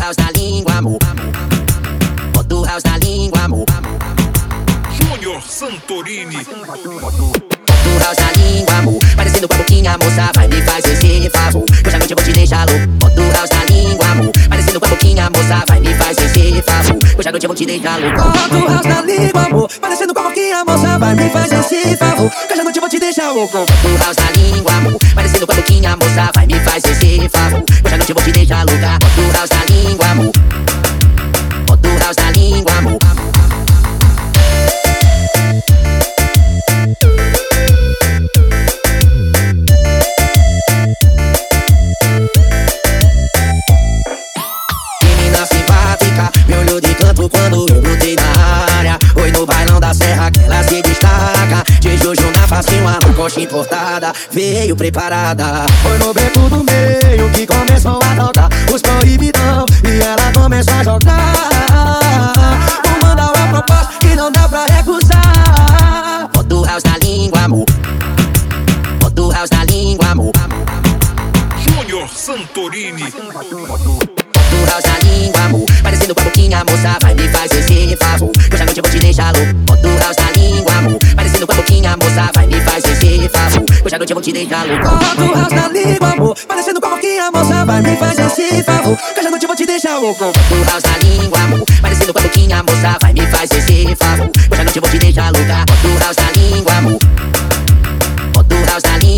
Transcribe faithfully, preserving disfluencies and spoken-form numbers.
house na língua, amor. Bota o house na língua, amor. Júnior Santorini. Bota o house na língua, amor. Parecendo com a boquinha, moça, vai me fazer esse favor. Hoje à noite eu vou te deixar louco. Bota o house na língua, amor. Parecendo com a boquinha, moça, vai me fazer esse favor. Hoje à noite eu vou te deixar louco. Bota o house na língua, amor. Parecendo com a boquinha, moça, vai me fazer esse favor. Hoje à noite eu vou te deixar louco. Bota o house na língua, amor. Parecendo com a boquinha, moça, vai me fazer esse favor. Hoje à noite eu vou te deixar louca. Bota o house na língua, amor. Bota o house na língua, amor. Menina simpática, me olhou de canto quando eu brotei na área. Oi no bailão da serra que ela se destaca. De Juju na facinha, uma coxa importada. Veio preparada. Foi no beco do meio que começou a tocar os proibidão e ela começou a jogar. Vou mandar uma proposta que não dá pra recusar. Bota o house na língua, amor. Bota o house na língua, amor. Júnior Santorini. Bota o house na língua, amor. Parecendo com a boquinha, moça, vai me fazer esse favor. Hoje à noite eu vou te deixar louco. Bota o house na língua, amor. Parecendo com a boquinha, moça, vai me fazer esse favor. Hoje à noite eu vou te deixar louco. Bota o house na língua, amor. Parecendo com a boquinha, moça, vai me fazer esse favor. Hoje à noite eu vou te deixar louco. Bota o house na língua, amor. Parecendo com a boquinha, moça, vai me fazer esse favor. Hoje à noite eu vou te deixar louca. Bota o house na língua, amor. Bota o house na língua.